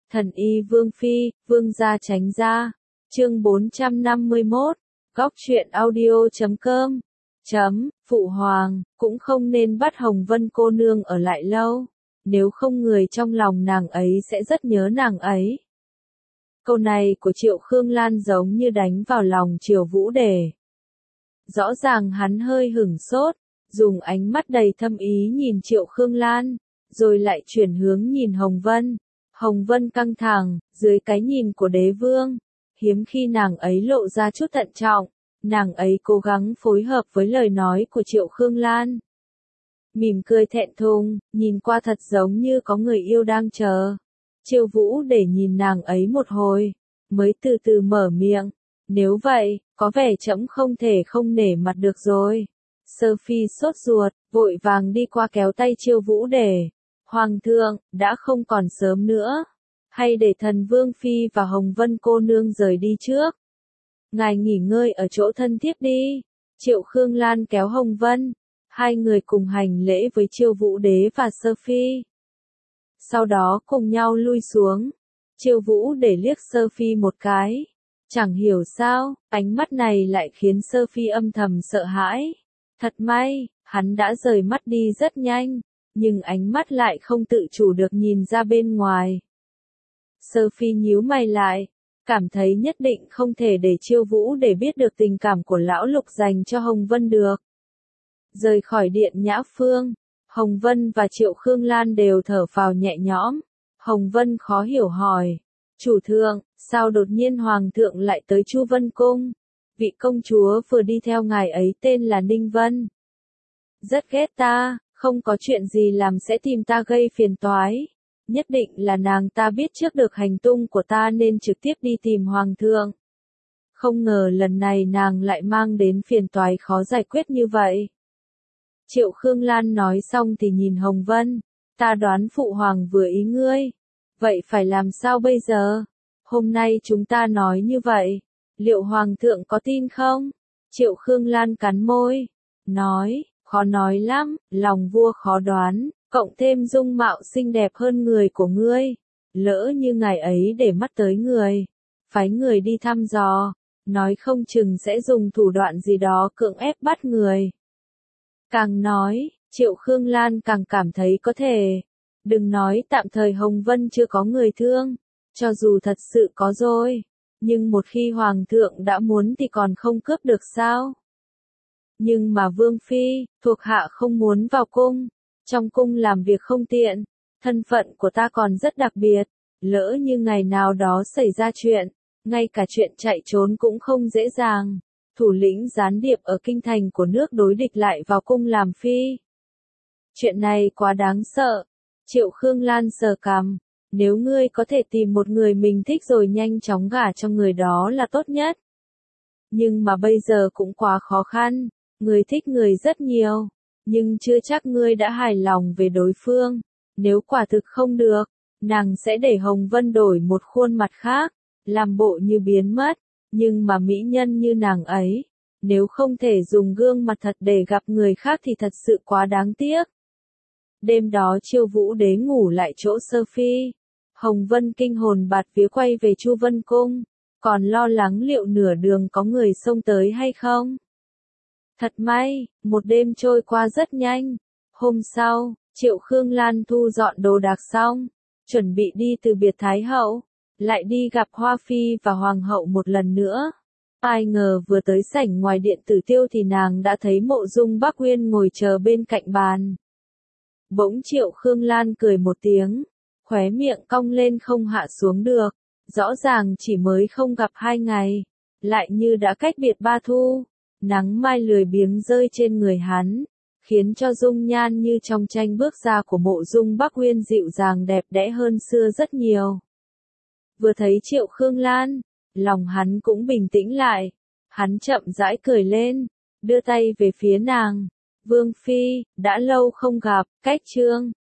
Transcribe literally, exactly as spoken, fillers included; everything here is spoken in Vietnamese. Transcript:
Thần y Vương Phi, Vương gia tránh ra. Chương bốn trăm năm mươi mốt, góc truyện audio chấm com. Chấm, Phụ Hoàng, cũng không nên bắt Hồng Vân cô nương ở lại lâu, nếu không người trong lòng nàng ấy sẽ rất nhớ nàng ấy. Câu này của Triệu Khương Lan giống như đánh vào lòng Triều Vũ Đề. Rõ ràng hắn hơi hửng sốt, dùng ánh mắt đầy thâm ý nhìn Triệu Khương Lan, rồi lại chuyển hướng nhìn Hồng Vân. Hồng Vân căng thẳng, dưới cái nhìn của đế vương, hiếm khi nàng ấy lộ ra chút thận trọng, nàng ấy cố gắng phối hợp với lời nói của Triệu Khương Lan. Mỉm cười thẹn thùng, nhìn qua thật giống như có người yêu đang chờ. Triều Vũ để nhìn nàng ấy một hồi, mới từ từ mở miệng, nếu vậy, có vẻ trẫm không thể không nể mặt được rồi. Sơ Phi sốt ruột, vội vàng đi qua kéo tay Triều Vũ để. Hoàng thượng, đã không còn sớm nữa, hay để thần Vương Phi và Hồng Vân cô nương rời đi trước. Ngài nghỉ ngơi ở chỗ thân thiết đi. Triệu Khương Lan kéo Hồng Vân, hai người cùng hành lễ với Triều Vũ Đế và Sơ Phi. Sau đó cùng nhau lui xuống. Triều Vũ để liếc Sơ Phi một cái. Chẳng hiểu sao, ánh mắt này lại khiến Sơ Phi âm thầm sợ hãi. Thật may, hắn đã rời mắt đi rất nhanh, nhưng ánh mắt lại không tự chủ được nhìn ra bên ngoài. Sơ Phi nhíu mày lại, cảm thấy nhất định không thể để Triều Vũ để biết được tình cảm của lão Lục dành cho Hồng Vân được. Rời khỏi điện Nhã Phương, Hồng Vân và Triệu Khương Lan đều thở phào nhẹ nhõm. Hồng Vân khó hiểu hỏi, chủ thượng, sao đột nhiên Hoàng thượng lại tới Chu Vân Cung? Vị công chúa vừa đi theo ngài ấy tên là Ninh Vân. Rất ghét ta, không có chuyện gì làm sẽ tìm ta gây phiền toái. Nhất định là nàng ta biết trước được hành tung của ta nên trực tiếp đi tìm Hoàng thượng. Không ngờ lần này nàng lại mang đến phiền toái khó giải quyết như vậy. Triệu Khương Lan nói xong thì nhìn Hồng Vân, ta đoán Phụ Hoàng vừa ý ngươi. Vậy phải làm sao bây giờ? Hôm nay chúng ta nói như vậy, liệu Hoàng thượng có tin không? Triệu Khương Lan cắn môi, nói, khó nói lắm, lòng vua khó đoán, cộng thêm dung mạo xinh đẹp hơn người của ngươi. Lỡ như ngài ấy để mắt tới người, phái người đi thăm dò, nói không chừng sẽ dùng thủ đoạn gì đó cưỡng ép bắt người. Càng nói, Triệu Khương Lan càng cảm thấy có thể. Đừng nói tạm thời Hồng Vân chưa có người thương, cho dù thật sự có rồi, nhưng một khi Hoàng thượng đã muốn thì còn không cướp được sao? Nhưng mà Vương Phi, thuộc hạ không muốn vào cung, trong cung làm việc không tiện, thân phận của ta còn rất đặc biệt, lỡ như ngày nào đó xảy ra chuyện, ngay cả chuyện chạy trốn cũng không dễ dàng. Thủ lĩnh gián điệp ở kinh thành của nước đối địch lại vào cung làm phi. Chuyện này quá đáng sợ. Triệu Khương Lan sờ cằm, nếu ngươi có thể tìm một người mình thích rồi nhanh chóng gả cho người đó là tốt nhất. Nhưng mà bây giờ cũng quá khó khăn, người thích người rất nhiều, nhưng chưa chắc ngươi đã hài lòng về đối phương. Nếu quả thực không được, nàng sẽ để Hồng Vân đổi một khuôn mặt khác, làm bộ như biến mất. Nhưng mà mỹ nhân như nàng ấy, nếu không thể dùng gương mặt thật để gặp người khác thì thật sự quá đáng tiếc. Đêm đó Triều Vũ Đế ngủ lại chỗ Sơ Phi. Hồng Vân kinh hồn bạt vía quay về Chu Vân Cung, còn lo lắng liệu nửa đường có người xông tới hay không. Thật may, một đêm trôi qua rất nhanh. Hôm sau, Triệu Khương Lan thu dọn đồ đạc xong, chuẩn bị đi từ biệt Thái Hậu, lại đi gặp Hoa Phi và Hoàng hậu một lần nữa. Ai ngờ vừa tới sảnh ngoài điện Tử Tiêu thì nàng đã thấy Mộ Dung Bắc Uyên ngồi chờ bên cạnh bàn. Bỗng Triệu Khương Lan cười một tiếng, khóe miệng cong lên không hạ xuống được, rõ ràng chỉ mới không gặp hai ngày, lại như đã cách biệt ba thu. Nắng mai lười biếng rơi trên người hắn, khiến cho dung nhan như trong tranh bước ra của Mộ Dung Bắc Uyên dịu dàng đẹp đẽ hơn xưa rất nhiều. Vừa thấy Triệu Khương Lan, lòng hắn cũng bình tĩnh lại, hắn chậm rãi cười lên, đưa tay về phía nàng. Vương Phi, đã lâu không gặp, cách chương,